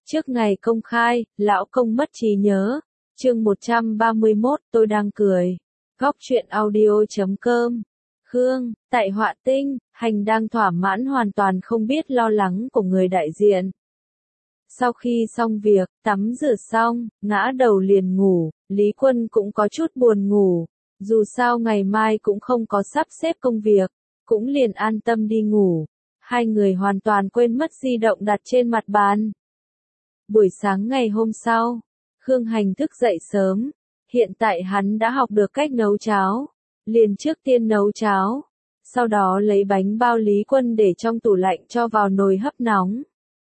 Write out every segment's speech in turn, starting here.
Trước ngày công khai, lão công mất trí nhớ. Chương 131, tôi đang cười. Góc truyện audio.com. Khương, tại Họa Tinh, Hành đang thỏa mãn hoàn toàn không biết lo lắng của người đại diện. Sau khi xong việc, tắm rửa xong, ngã đầu liền ngủ, Lý Quân cũng có chút buồn ngủ. Dù sao ngày mai cũng không có sắp xếp công việc, cũng liền an tâm đi ngủ. Hai người hoàn toàn quên mất di động đặt trên mặt bàn. Buổi sáng ngày hôm sau, Khương Hành thức dậy sớm, hiện tại hắn đã học được cách nấu cháo, liền trước tiên nấu cháo, sau đó lấy bánh bao Lý Quân để trong tủ lạnh cho vào nồi hấp nóng.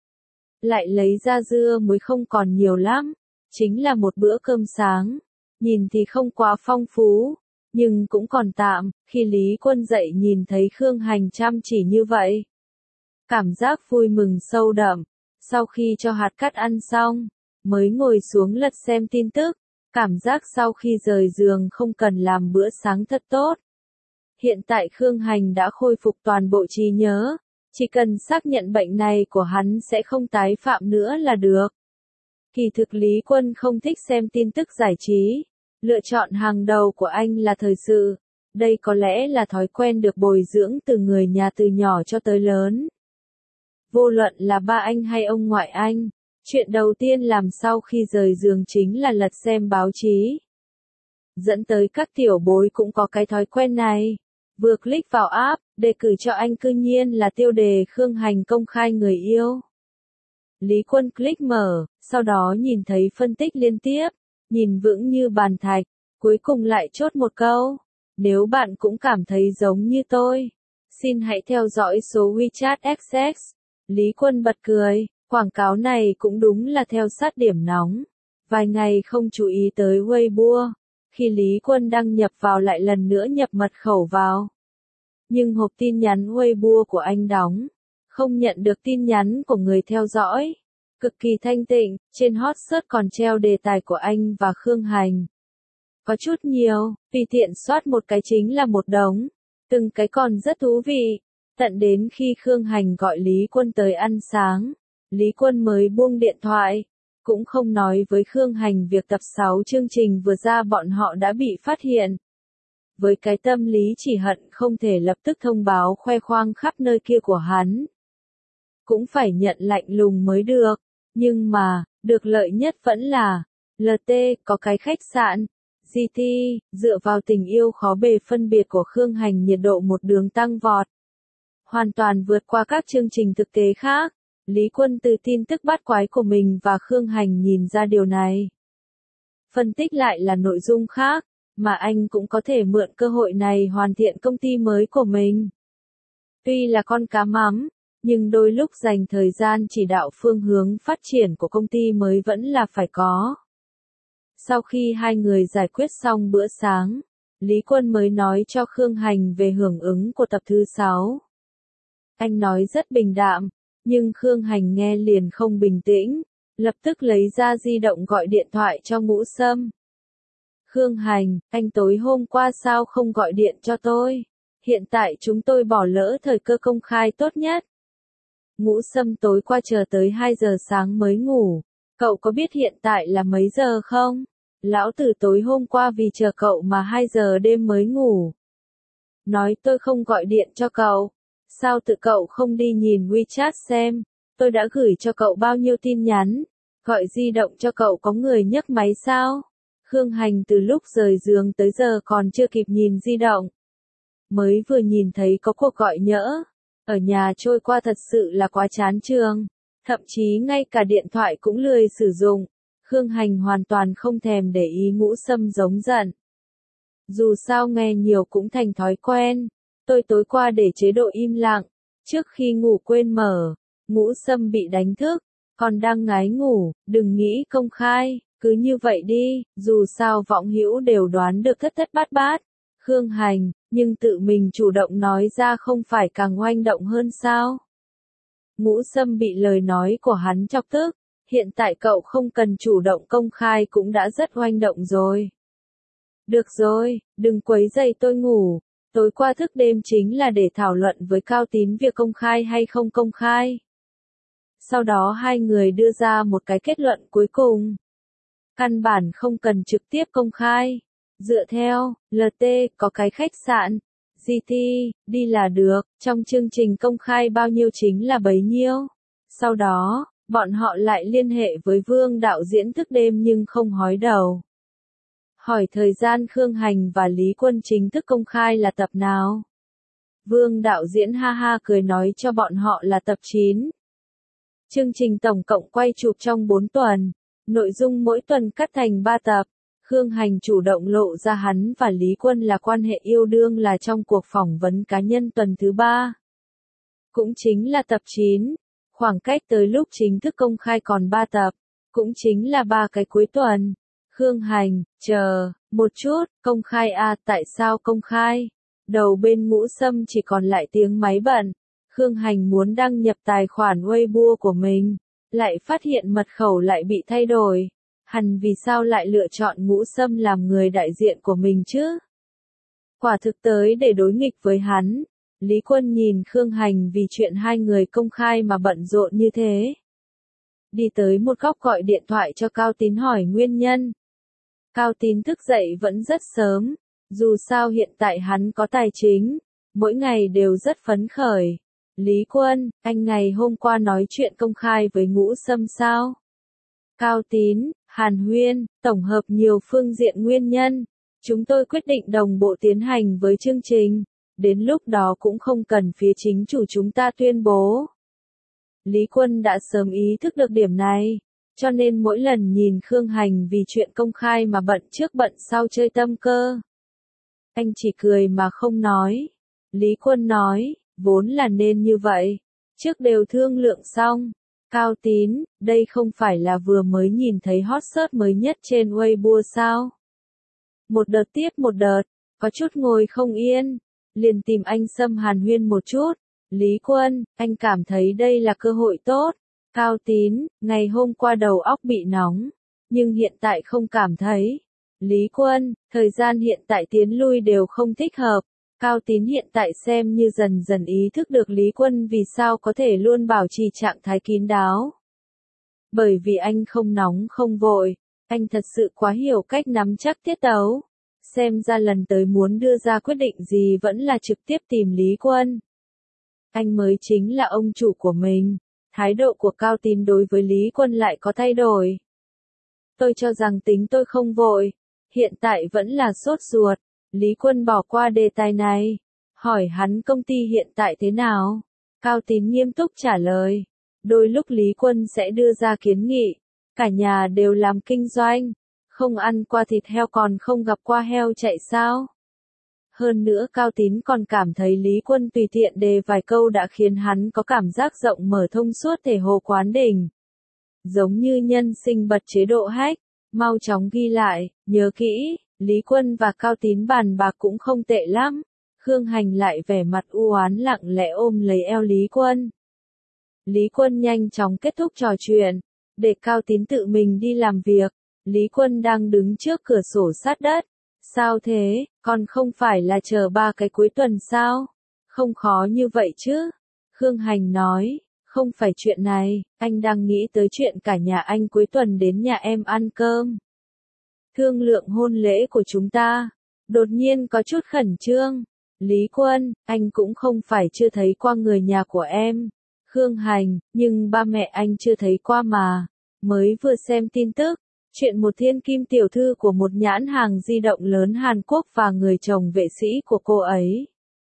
Lại lấy ra dưa muối không còn nhiều lắm, chính là một bữa cơm sáng, nhìn thì không quá phong phú, nhưng cũng còn tạm, khi Lý Quân dậy nhìn thấy Khương Hành chăm chỉ như vậy. Cảm giác vui mừng sâu đậm. Sau khi cho hạt cát ăn xong, mới ngồi xuống lật xem tin tức, cảm giác sau khi rời giường không cần làm bữa sáng thật tốt. Hiện tại Khương Hành đã khôi phục toàn bộ trí nhớ, chỉ cần xác nhận bệnh này của hắn sẽ không tái phạm nữa là được. Kỳ thực Lý Quân không thích xem tin tức giải trí, lựa chọn hàng đầu của anh là thời sự, đây có lẽ là thói quen được bồi dưỡng từ người nhà từ nhỏ cho tới lớn. Vô luận là ba anh hay ông ngoại anh, chuyện đầu tiên làm sau khi rời giường chính là lật xem báo chí. Dẫn tới các tiểu bối cũng có cái thói quen này. Vừa click vào app, đề cử cho anh cư nhiên là tiêu đề Khương Hành công khai người yêu. Lý Quân click mở, sau đó nhìn thấy phân tích liên tiếp, nhìn vững như bàn thạch, cuối cùng lại chốt một câu. Nếu bạn cũng cảm thấy giống như tôi, xin hãy theo dõi số WeChat XX. Lý Quân bật cười, quảng cáo này cũng đúng là theo sát điểm nóng. Vài ngày không chú ý tới Weibo, khi Lý Quân đăng nhập vào lại lần nữa nhập mật khẩu vào. Nhưng hộp tin nhắn Weibo của anh đóng, không nhận được tin nhắn của người theo dõi. Cực kỳ thanh tịnh, trên hot search còn treo đề tài của anh và Khương Hành. Có chút nhiều, tùy tiện soát một cái chính là một đống, từng cái còn rất thú vị. Tận đến khi Khương Hành gọi Lý Quân tới ăn sáng, Lý Quân mới buông điện thoại, cũng không nói với Khương Hành việc tập 6 chương trình vừa ra bọn họ đã bị phát hiện. Với cái tâm lý chỉ hận không thể lập tức thông báo khoe khoang khắp nơi kia của hắn. Cũng phải nhận lạnh lùng mới được, nhưng mà, được lợi nhất vẫn là, LT có cái khách sạn, GT, dựa vào tình yêu khó bề phân biệt của Khương Hành nhiệt độ một đường tăng vọt. Hoàn toàn vượt qua các chương trình thực tế khác. Lý Quân từ tin tức bắt quái của mình và Khương Hành nhìn ra điều này. Phân tích lại là nội dung khác, mà anh cũng có thể mượn cơ hội này hoàn thiện công ty mới của mình. Tuy là con cá mắm, nhưng đôi lúc dành thời gian chỉ đạo phương hướng phát triển của công ty mới vẫn là phải có. Sau khi hai người giải quyết xong bữa sáng, Lý Quân mới nói cho Khương Hành về hưởng ứng của tập thứ 6. Anh nói rất bình đạm, nhưng Khương Hành nghe liền không bình tĩnh, lập tức lấy ra di động gọi điện thoại cho Ngũ Sâm. Khương Hành, anh tối hôm qua sao không gọi điện cho tôi? Hiện tại chúng tôi bỏ lỡ thời cơ công khai tốt nhất. Ngũ Sâm tối qua chờ tới 2 giờ sáng mới ngủ. Cậu có biết hiện tại là mấy giờ không? Lão tử tối hôm qua vì chờ cậu mà 2 giờ đêm mới ngủ. Nói tôi không gọi điện cho cậu. Sao tự cậu không đi nhìn WeChat xem, tôi đã gửi cho cậu bao nhiêu tin nhắn, gọi di động cho cậu có người nhấc máy sao? Khương Hành từ lúc rời giường tới giờ còn chưa kịp nhìn di động. Mới vừa nhìn thấy có cuộc gọi nhỡ, ở nhà trôi qua thật sự là quá chán trường, thậm chí ngay cả điện thoại cũng lười sử dụng. Khương Hành hoàn toàn không thèm để ý Ngũ Sâm giống giận. Dù sao nghe nhiều cũng thành thói quen. Tôi tối qua để chế độ im lặng, trước khi ngủ quên mở, Ngũ Sâm bị đánh thức, còn đang ngái ngủ, đừng nghĩ công khai, cứ như vậy đi, dù sao vọng hữu đều đoán được thất thất bát bát. Khương Hành, nhưng tự mình chủ động nói ra không phải càng oanh động hơn sao? Ngũ Sâm bị lời nói của hắn chọc tức, hiện tại cậu không cần chủ động công khai cũng đã rất oanh động rồi. Được rồi, đừng quấy rầy tôi ngủ. Tối qua thức đêm chính là để thảo luận với Cao Tín việc công khai hay không công khai. Sau đó hai người đưa ra một cái kết luận cuối cùng. Căn bản không cần trực tiếp công khai. Dựa theo, LT, có cái khách sạn, GT, đi là được, trong chương trình công khai bao nhiêu chính là bấy nhiêu. Sau đó, bọn họ lại liên hệ với Vương đạo diễn thức đêm nhưng không hói đầu. Hỏi thời gian Khương Hành và Lý Quân chính thức công khai là tập nào? Vương đạo diễn ha ha cười nói cho bọn họ là tập 9. Chương trình tổng cộng quay chụp trong 4 tuần, nội dung mỗi tuần cắt thành 3 tập. Khương Hành chủ động lộ ra hắn và Lý Quân là quan hệ yêu đương là trong cuộc phỏng vấn cá nhân tuần thứ 3. Cũng chính là tập 9, khoảng cách tới lúc chính thức công khai còn 3 tập, cũng chính là 3 cái cuối tuần. Khương Hành, chờ, một chút, công khai à, tại sao công khai? Đầu bên Ngũ Sâm chỉ còn lại tiếng máy bận. Khương Hành muốn đăng nhập tài khoản Weibo của mình, lại phát hiện mật khẩu lại bị thay đổi. Hắn vì sao lại lựa chọn Ngũ Sâm làm người đại diện của mình chứ? Quả thực tới để đối nghịch với hắn. Lý Quân nhìn Khương Hành vì chuyện hai người công khai mà bận rộn như thế. Đi tới một góc gọi điện thoại cho Cao Tín hỏi nguyên nhân. Cao Tín thức dậy vẫn rất sớm, dù sao hiện tại hắn có tài chính, mỗi ngày đều rất phấn khởi. Lý Quân, anh ngày hôm qua nói chuyện công khai với Ngũ Sâm sao? Cao Tín, hàn huyên, tổng hợp nhiều phương diện nguyên nhân. Chúng tôi quyết định đồng bộ tiến hành với chương trình. Đến lúc đó cũng không cần phía chính chủ chúng ta tuyên bố. Lý Quân đã sớm ý thức được điểm này, cho nên mỗi lần nhìn Khương Hành vì chuyện công khai mà bận trước bận sau chơi tâm cơ. Anh chỉ cười mà không nói. Lý Quân nói, vốn là nên như vậy. Trước đều thương lượng xong. Cao Tín, đây không phải là vừa mới nhìn thấy hot search mới nhất trên Weibo sao? Một đợt tiếp một đợt, có chút ngồi không yên. Liền tìm anh Sâm hàn huyên một chút. Lý Quân, anh cảm thấy đây là cơ hội tốt. Cao Tín, ngày hôm qua đầu óc bị nóng, nhưng hiện tại không cảm thấy. Lý Quân, thời gian hiện tại tiến lui đều không thích hợp. Cao Tín hiện tại xem như dần dần ý thức được Lý Quân vì sao có thể luôn bảo trì trạng thái kín đáo. Bởi vì anh không nóng không vội, anh thật sự quá hiểu cách nắm chắc tiết tấu. Xem ra lần tới muốn đưa ra quyết định gì vẫn là trực tiếp tìm Lý Quân. Anh mới chính là ông chủ của mình. Thái độ của Cao Tín đối với Lý Quân lại có thay đổi. Tôi cho rằng tính tôi không vội, hiện tại vẫn là sốt ruột. Lý Quân bỏ qua đề tài này, hỏi hắn công ty hiện tại thế nào. Cao Tín nghiêm túc trả lời. Đôi lúc Lý Quân sẽ đưa ra kiến nghị. Cả nhà đều làm kinh doanh, không ăn qua thịt heo còn không gặp qua heo chạy sao. Hơn nữa Cao Tín còn cảm thấy Lý Quân tùy tiện đề vài câu đã khiến hắn có cảm giác rộng mở thông suốt thể hồ quán đỉnh. Giống như nhân sinh bật chế độ hack, mau chóng ghi lại, nhớ kỹ, Lý Quân và Cao Tín bàn bạc cũng không tệ lắm. Khương Hành lại vẻ mặt u oán lặng lẽ ôm lấy eo Lý Quân. Lý Quân nhanh chóng kết thúc trò chuyện, để Cao Tín tự mình đi làm việc. Lý Quân đang đứng trước cửa sổ sát đất. Sao thế, còn không phải là chờ 3 cái cuối tuần sao? Không khó như vậy chứ? Khương Hành nói, không phải chuyện này, anh đang nghĩ tới chuyện cả nhà anh cuối tuần đến nhà em ăn cơm. Thương lượng hôn lễ của chúng ta. Đột nhiên có chút khẩn trương. Lý Quân, anh cũng không phải chưa thấy qua người nhà của em. Khương Hành, nhưng ba mẹ anh chưa thấy qua mà. Mới vừa xem tin tức. Chuyện một thiên kim tiểu thư của một nhãn hàng di động lớn Hàn Quốc và người chồng vệ sĩ của cô ấy.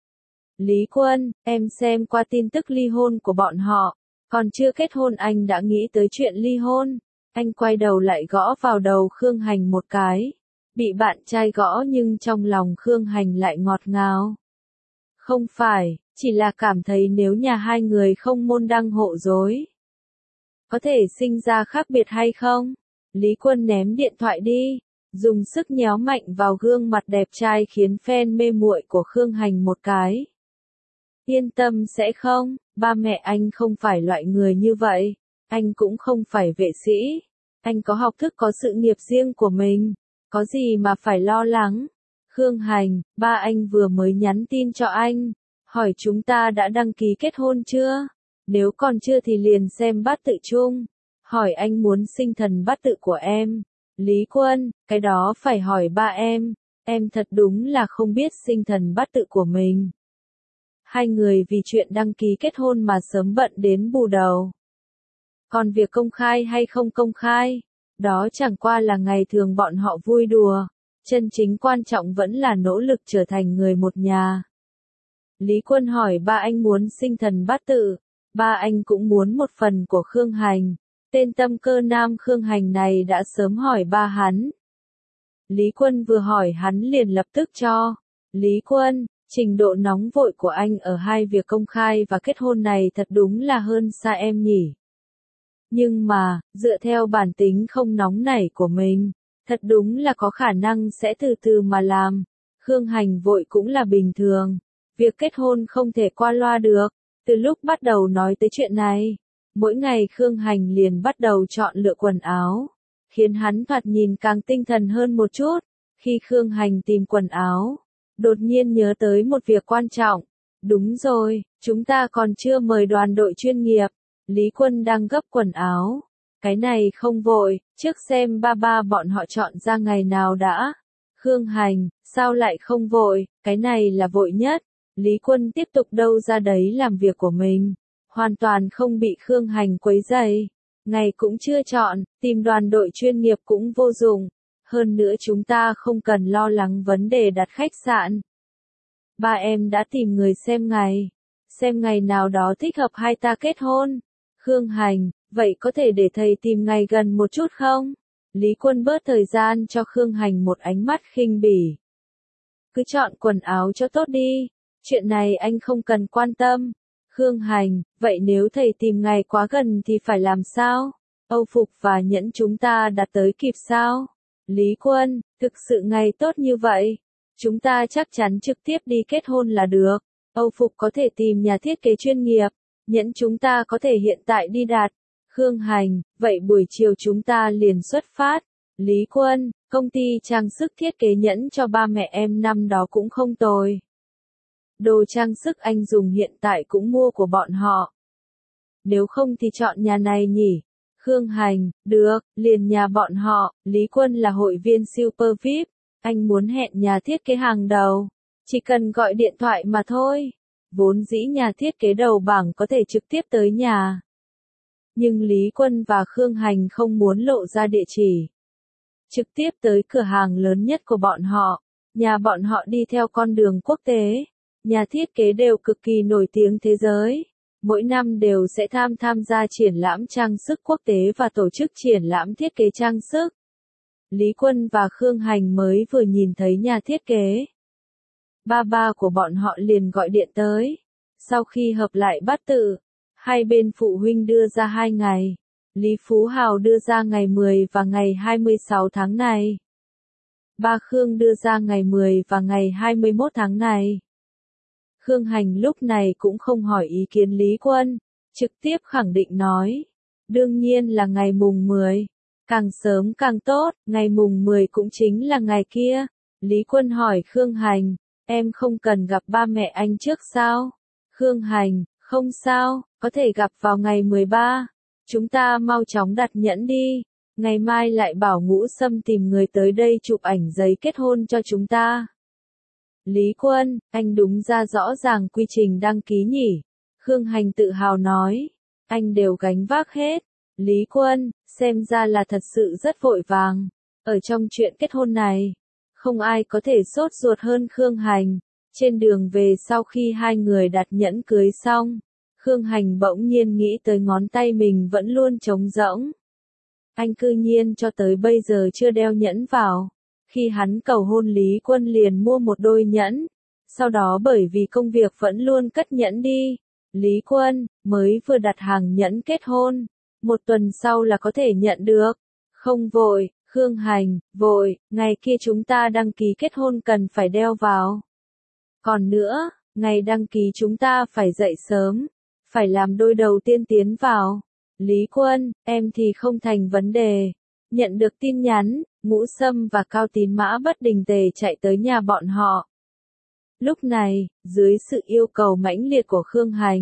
Lý Quân, em xem qua tin tức ly hôn của bọn họ. Còn chưa kết hôn anh đã nghĩ tới chuyện ly hôn. Anh quay đầu lại gõ vào đầu Khương Hành một cái. Bị bạn trai gõ nhưng trong lòng Khương Hành lại ngọt ngào. Không phải, chỉ là cảm thấy nếu nhà hai người không môn đăng hộ dối, có thể sinh ra khác biệt hay không? Lý Quân ném điện thoại đi, dùng sức nhéo mạnh vào gương mặt đẹp trai khiến fan mê muội của Khương Hành một cái. Yên tâm sẽ không, ba mẹ anh không phải loại người như vậy, anh cũng không phải vệ sĩ, anh có học thức có sự nghiệp riêng của mình, có gì mà phải lo lắng. Khương Hành, ba anh vừa mới nhắn tin cho anh, hỏi chúng ta đã đăng ký kết hôn chưa? Nếu còn chưa thì liền xem bát tự chung. Hỏi anh muốn sinh thần bát tự của em. Lý Quân, cái đó phải hỏi ba em thật đúng là không biết sinh thần bát tự của mình. Hai người vì chuyện đăng ký kết hôn mà sớm bận đến bù đầu. Còn việc công khai hay không công khai, đó chẳng qua là ngày thường bọn họ vui đùa, chân chính quan trọng vẫn là nỗ lực trở thành người một nhà. Lý Quân hỏi ba anh muốn sinh thần bát tự, ba anh cũng muốn một phần của Khương Hành. Tên tâm cơ nam Khương Hành này đã sớm hỏi ba hắn. Lý Quân vừa hỏi hắn liền lập tức cho. Lý Quân, trình độ nóng vội của anh ở hai việc công khai và kết hôn này thật đúng là hơn xa em nhỉ. Nhưng mà, dựa theo bản tính không nóng nảy của mình, thật đúng là có khả năng sẽ từ từ mà làm. Khương Hành vội cũng là bình thường. Việc kết hôn không thể qua loa được. Từ lúc bắt đầu nói tới chuyện này, mỗi ngày Khương Hành liền bắt đầu chọn lựa quần áo, khiến hắn thoạt nhìn càng tinh thần hơn một chút. Khi Khương Hành tìm quần áo, đột nhiên nhớ tới một việc quan trọng. Đúng rồi, chúng ta còn chưa mời đoàn đội chuyên nghiệp. Lý Quân đang gấp quần áo. Cái này không vội, trước xem ba bọn họ chọn ra ngày nào đã. Khương Hành, sao lại không vội, cái này là vội nhất. Lý Quân tiếp tục đâu ra đấy làm việc của mình, hoàn toàn không bị Khương Hành quấy rầy. Ngày cũng chưa chọn, tìm đoàn đội chuyên nghiệp cũng vô dụng. Hơn nữa chúng ta không cần lo lắng vấn đề đặt khách sạn. Ba em đã tìm người xem ngày nào đó thích hợp hai ta kết hôn. Khương Hành, vậy có thể để thầy tìm ngày gần một chút không? Lý Quân bớt thời gian cho Khương Hành một ánh mắt khinh bỉ. Cứ chọn quần áo cho tốt đi, chuyện này anh không cần quan tâm. Khương Hành, vậy nếu thầy tìm ngày quá gần thì phải làm sao? Âu phục và nhẫn chúng ta đặt tới kịp sao? Lý Quân, thực sự ngày tốt như vậy, chúng ta chắc chắn trực tiếp đi kết hôn là được. Âu phục có thể tìm nhà thiết kế chuyên nghiệp, nhẫn chúng ta có thể hiện tại đi đặt. Khương Hành, vậy buổi chiều chúng ta liền xuất phát. Lý Quân, công ty trang sức thiết kế nhẫn cho ba mẹ em năm đó cũng không tồi. Đồ trang sức anh dùng hiện tại cũng mua của bọn họ. Nếu không thì chọn nhà này nhỉ? Khương Hành, được, liền nhà bọn họ. Lý Quân là hội viên Super VIP, anh muốn hẹn nhà thiết kế hàng đầu, chỉ cần gọi điện thoại mà thôi. Vốn dĩ nhà thiết kế đầu bảng có thể trực tiếp tới nhà. Nhưng Lý Quân và Khương Hành không muốn lộ ra địa chỉ. Trực tiếp tới cửa hàng lớn nhất của bọn họ. Nhà bọn họ đi theo con đường quốc tế. Nhà thiết kế đều cực kỳ nổi tiếng thế giới. Mỗi năm đều sẽ tham gia triển lãm trang sức quốc tế và tổ chức triển lãm thiết kế trang sức. Lý Quân và Khương Hành mới vừa nhìn thấy nhà thiết kế. Ba của bọn họ liền gọi điện tới. Sau khi hợp lại bát tự, hai bên phụ huynh đưa ra 2 ngày. Lý Phú Hào đưa ra ngày 10 và ngày 26 tháng này. Ba Khương đưa ra ngày 10 và ngày 21 tháng này. Khương Hành lúc này cũng không hỏi ý kiến Lý Quân, trực tiếp khẳng định nói. Đương nhiên là ngày mùng 10. Càng sớm càng tốt, ngày mùng 10 cũng chính là ngày kia. Lý Quân hỏi Khương Hành, em không cần gặp ba mẹ anh trước sao? Khương Hành, không sao, có thể gặp vào ngày 13. Chúng ta mau chóng đặt nhẫn đi. Ngày mai lại bảo Ngũ Sâm tìm người tới đây chụp ảnh giấy kết hôn cho chúng ta. Lý Quân, anh đúng ra rõ ràng quy trình đăng ký nhỉ? Khương Hành tự hào nói. Anh đều gánh vác hết. Lý Quân, xem ra là thật sự rất vội vàng. Ở trong chuyện kết hôn này, không ai có thể sốt ruột hơn Khương Hành. Trên đường về sau khi hai người đặt nhẫn cưới xong, Khương Hành bỗng nhiên nghĩ tới ngón tay mình vẫn luôn trống rỗng. Anh cư nhiên cho tới bây giờ chưa đeo nhẫn vào. Khi hắn cầu hôn Lý Quân liền mua một đôi nhẫn. Sau đó bởi vì công việc vẫn luôn cất nhẫn đi. Lý Quân, mới vừa đặt hàng nhẫn kết hôn. 1 tuần sau là có thể nhận được. Không vội, Khương Hành, vội, ngày kia chúng ta đăng ký kết hôn cần phải đeo vào. Còn nữa, ngày đăng ký chúng ta phải dậy sớm. Phải làm đôi đầu tiên tiến vào. Lý Quân, em thì không thành vấn đề. Nhận được tin nhắn, Ngũ Sâm và Cao Tín Mã bất đình tề chạy tới nhà bọn họ. Lúc này, dưới sự yêu cầu mãnh liệt của Khương Hành,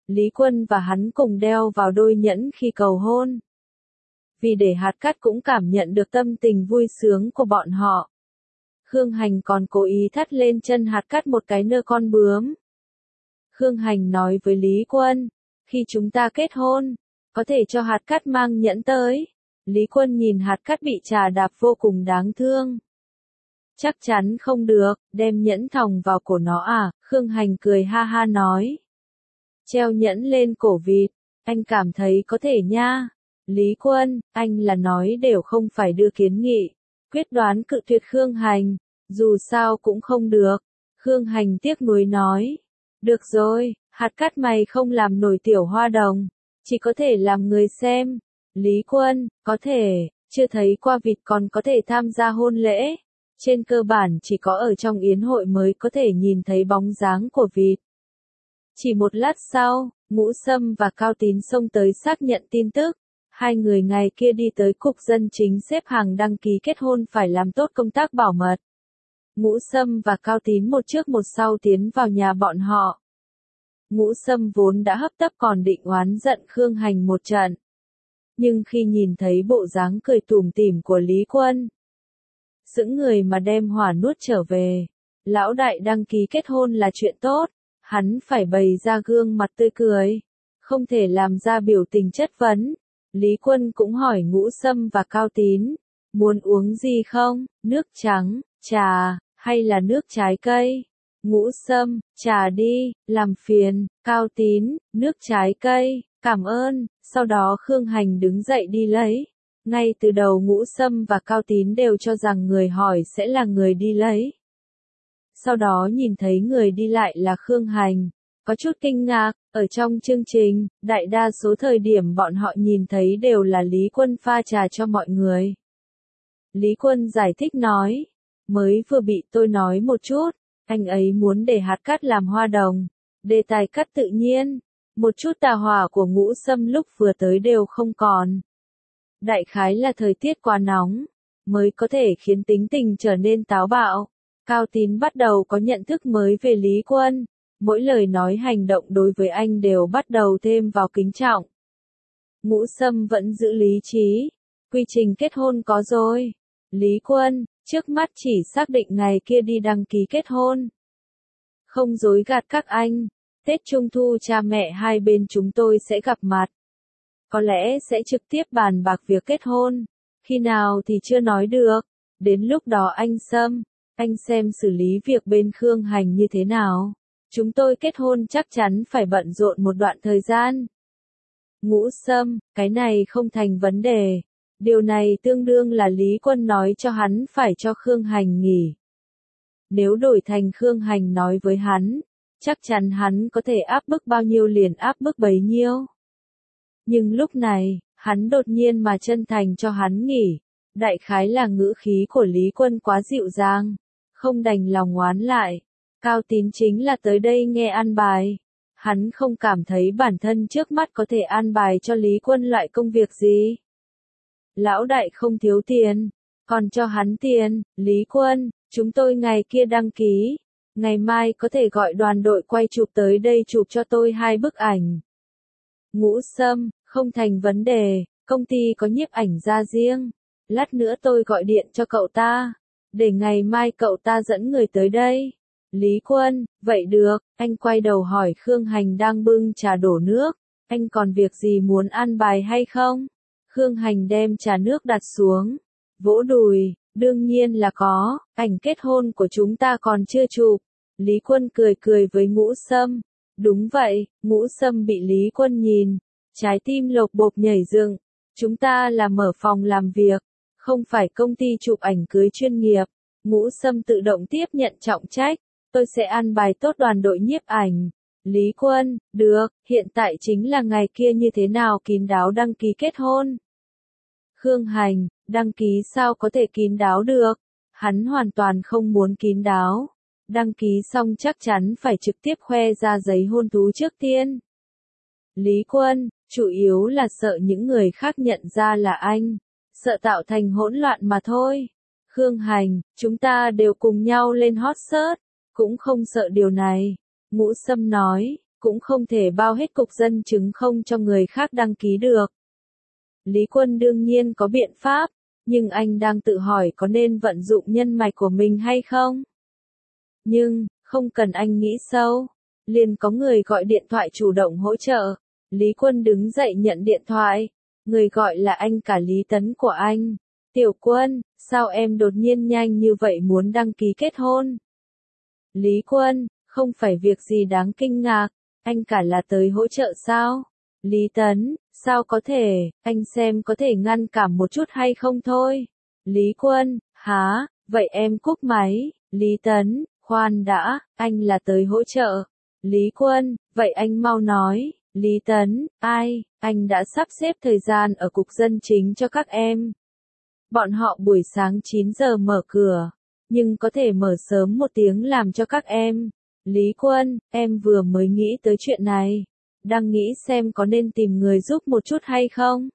Lý Quân và hắn cùng đeo vào đôi nhẫn khi cầu hôn. Vì để hạt cát cũng cảm nhận được tâm tình vui sướng của bọn họ. Khương Hành còn cố ý thắt lên chân hạt cát một cái nơ con bướm. Khương Hành nói với Lý Quân, khi chúng ta kết hôn, có thể cho hạt cát mang nhẫn tới. Lý Quân nhìn hạt cát bị trà đạp vô cùng đáng thương. Chắc chắn không được, đem nhẫn thòng vào cổ nó à, Khương Hành cười ha ha nói. Treo nhẫn lên cổ vịt, anh cảm thấy có thể nha. Lý Quân, anh là nói đều không phải đưa kiến nghị. Quyết đoán cự tuyệt Khương Hành, dù sao cũng không được. Khương Hành tiếc nuối nói. Được rồi, hạt cát mày không làm nổi tiểu hoa đồng, chỉ có thể làm người xem. Lý Quân, có thể, chưa thấy qua vịt còn có thể tham gia hôn lễ. Trên cơ bản chỉ có ở trong yến hội mới có thể nhìn thấy bóng dáng của vịt. Chỉ một lát sau, Ngũ Sâm và Cao Tín xông tới xác nhận tin tức. Hai người ngày kia đi tới cục dân chính xếp hàng đăng ký kết hôn phải làm tốt công tác bảo mật. Ngũ Sâm và Cao Tín một trước một sau tiến vào nhà bọn họ. Ngũ Sâm vốn đã hấp tấp còn định oán giận Khương Hành một trận. Nhưng khi nhìn thấy bộ dáng cười tủm tỉm của Lý Quân, sững người mà đem hỏa nuốt trở về. Lão đại đăng ký kết hôn là chuyện tốt, hắn phải bày ra gương mặt tươi cười, không thể làm ra biểu tình chất vấn. Lý Quân cũng hỏi Ngũ Sâm và Cao Tín, muốn uống gì không, nước trắng, trà, hay là nước trái cây? Ngũ Sâm, trà đi, làm phiền. Cao Tín, nước trái cây, cảm ơn. Sau đó Khương Hành đứng dậy đi lấy. Ngay từ đầu Ngũ Sâm và Cao Tín đều cho rằng người hỏi sẽ là người đi lấy. Sau đó nhìn thấy người đi lại là Khương Hành, có chút kinh ngạc. Ở trong chương trình, đại đa số thời điểm bọn họ nhìn thấy đều là Lý Quân pha trà cho mọi người. Lý Quân giải thích nói, mới vừa bị tôi nói một chút, anh ấy muốn để hạt cát làm hoa đồng, đề tài cắt tự nhiên, một chút tà hỏa của Ngũ Sâm lúc vừa tới đều không còn. Đại khái là thời tiết quá nóng, mới có thể khiến tính tình trở nên táo bạo. Cao Tín bắt đầu có nhận thức mới về Lý Quân. Mỗi lời nói hành động đối với anh đều bắt đầu thêm vào kính trọng. Ngũ Sâm vẫn giữ lý trí. Quy trình kết hôn có rồi. Lý Quân, trước mắt chỉ xác định ngày kia đi đăng ký kết hôn. Không dối gạt các anh. Tết Trung Thu cha mẹ hai bên chúng tôi sẽ gặp mặt. Có lẽ sẽ trực tiếp bàn bạc việc kết hôn. Khi nào thì chưa nói được. Đến lúc đó anh Sâm, anh xem xử lý việc bên Khương Hành như thế nào. Chúng tôi kết hôn chắc chắn phải bận rộn một đoạn thời gian. Ngũ Sâm, cái này không thành vấn đề. Điều này tương đương là Lý Quân nói cho hắn phải cho Khương Hành nghỉ. Nếu đổi thành Khương Hành nói với hắn, chắc chắn hắn có thể áp bức bao nhiêu liền áp bức bấy nhiêu. Nhưng lúc này, hắn đột nhiên mà chân thành cho hắn nghỉ. Đại khái là ngữ khí của Lý Quân quá dịu dàng, không đành lòng oán lại. Cao Tín chính là tới đây nghe an bài. Hắn không cảm thấy bản thân trước mắt có thể an bài cho Lý Quân loại công việc gì. Lão đại không thiếu tiền, còn cho hắn tiền. Lý Quân, chúng tôi ngày kia đăng ký. Ngày mai có thể gọi đoàn đội quay chụp tới đây chụp cho tôi 2 bức ảnh. Ngũ Sâm, không thành vấn đề, công ty có nhiếp ảnh gia riêng. Lát nữa tôi gọi điện cho cậu ta, để ngày mai cậu ta dẫn người tới đây. Lý Quân, vậy được. Anh quay đầu hỏi Khương Hành đang bưng trà đổ nước, anh còn việc gì muốn an bài hay không? Khương Hành đem trà nước đặt xuống, vỗ đùi, đương nhiên là có, ảnh kết hôn của chúng ta còn chưa chụp. Lý Quân cười cười với Ngũ Sâm. Đúng vậy. Ngũ Sâm bị Lý Quân nhìn, trái tim lộc bộp nhảy dựng. Chúng ta là mở phòng làm việc, không phải công ty chụp ảnh cưới chuyên nghiệp. Ngũ Sâm tự động tiếp nhận trọng trách. Tôi sẽ an bài tốt đoàn đội nhiếp ảnh. Lý Quân, được, hiện tại chính là ngày kia như thế nào kín đáo đăng ký kết hôn. Khương Hành, đăng ký sao có thể kín đáo được. Hắn hoàn toàn không muốn kín đáo. Đăng ký xong chắc chắn phải trực tiếp khoe ra giấy hôn thú trước tiên. Lý Quân, chủ yếu là sợ những người khác nhận ra là anh. Sợ tạo thành hỗn loạn mà thôi. Khương Hành, chúng ta đều cùng nhau lên hot search. Cũng không sợ điều này. Ngũ Sâm nói, cũng không thể bao hết cục dân chứng không cho người khác đăng ký được. Lý Quân đương nhiên có biện pháp, nhưng anh đang tự hỏi có nên vận dụng nhân mạch của mình hay không? Nhưng, không cần anh nghĩ sâu, liền có người gọi điện thoại chủ động hỗ trợ. Lý Quân đứng dậy nhận điện thoại, người gọi là anh cả Lý Tấn của anh. Tiểu Quân, sao em đột nhiên nhanh như vậy muốn đăng ký kết hôn? Lý Quân, không phải việc gì đáng kinh ngạc, anh cả là tới hỗ trợ sao? Lý Tấn, sao có thể, anh xem có thể ngăn cản một chút hay không thôi. Lý Quân, hả, vậy em cúp máy. Lý Tấn, khoan đã, anh là tới hỗ trợ. Lý Quân, vậy anh mau nói. Lý Tấn, ai, anh đã sắp xếp thời gian ở cục dân chính cho các em. Bọn họ buổi sáng 9 giờ mở cửa, nhưng có thể mở sớm 1 tiếng làm cho các em. Lý Quân, em vừa mới nghĩ tới chuyện này, đang nghĩ xem có nên tìm người giúp một chút hay không.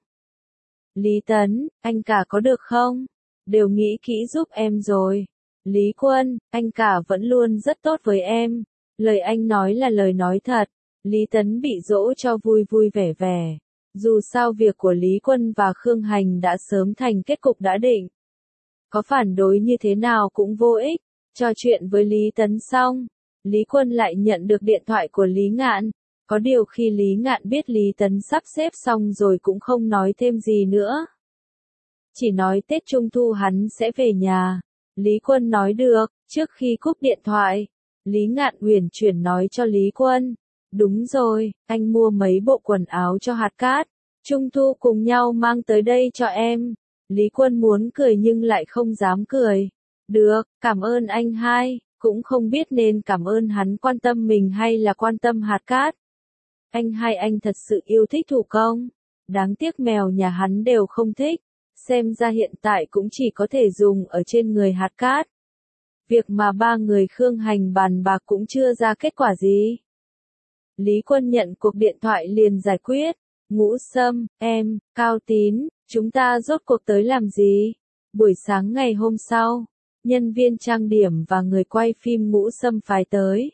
Lý Tấn, anh cả có được không? Đều nghĩ kỹ giúp em rồi. Lý Quân, anh cả vẫn luôn rất tốt với em. Lời anh nói là lời nói thật. Lý Tấn bị dỗ cho vui vui vẻ vẻ. Dù sao việc của Lý Quân và Khương Hành đã sớm thành kết cục đã định. Có phản đối như thế nào cũng vô ích. Trò chuyện với Lý Tấn xong, Lý Quân lại nhận được điện thoại của Lý Ngạn. Có điều khi Lý Ngạn biết Lý Tấn sắp xếp xong rồi cũng không nói thêm gì nữa. Chỉ nói Tết Trung Thu hắn sẽ về nhà. Lý Quân nói được, trước khi cúp điện thoại, Lý Ngạn uyển chuyển nói cho Lý Quân. Đúng rồi, anh mua mấy bộ quần áo cho hạt cát. Trung Thu cùng nhau mang tới đây cho em. Lý Quân muốn cười nhưng lại không dám cười. Được, cảm ơn anh hai, cũng không biết nên cảm ơn hắn quan tâm mình hay là quan tâm hạt cát. Anh hai anh thật sự yêu thích thủ công. Đáng tiếc mèo nhà hắn đều không thích. Xem ra hiện tại cũng chỉ có thể dùng ở trên người hạt cát. Việc mà 3 người Khương Hành bàn bạc cũng chưa ra kết quả gì. Lý Quân nhận cuộc điện thoại liền giải quyết. Ngũ Sâm, em, Cao Tín, chúng ta rốt cuộc tới làm gì? Buổi sáng ngày hôm sau, nhân viên trang điểm và người quay phim Ngũ Sâm phái tới.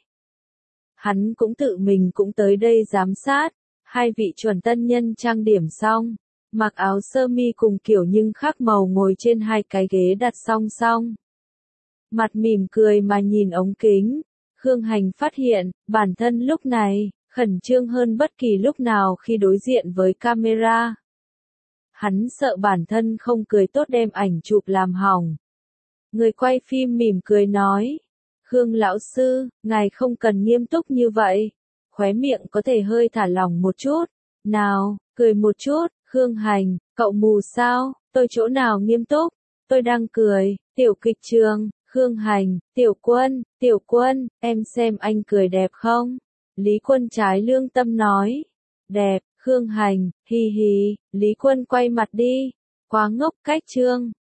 Hắn cũng tự mình cũng tới đây giám sát. 2 vị chuẩn tân nhân trang điểm xong, mặc áo sơ mi cùng kiểu nhưng khác màu ngồi trên 2 cái ghế đặt song song. Mặt mỉm cười mà nhìn ống kính, Khương Hành phát hiện, bản thân lúc này, khẩn trương hơn bất kỳ lúc nào khi đối diện với camera. Hắn sợ bản thân không cười tốt đem ảnh chụp làm hỏng. Người quay phim mỉm cười nói, Khương lão sư, ngài không cần nghiêm túc như vậy, khóe miệng có thể hơi thả lỏng một chút. Nào, cười một chút. Khương Hành, cậu mù sao, tôi chỗ nào nghiêm túc, tôi đang cười. Tiểu kịch trường, Khương Hành, Tiểu Quân, em xem anh cười đẹp không? Lý Quân trái lương tâm nói. Đẹp, Khương Hành, hi hi. Lý Quân quay mặt đi. Quá ngốc cách trương.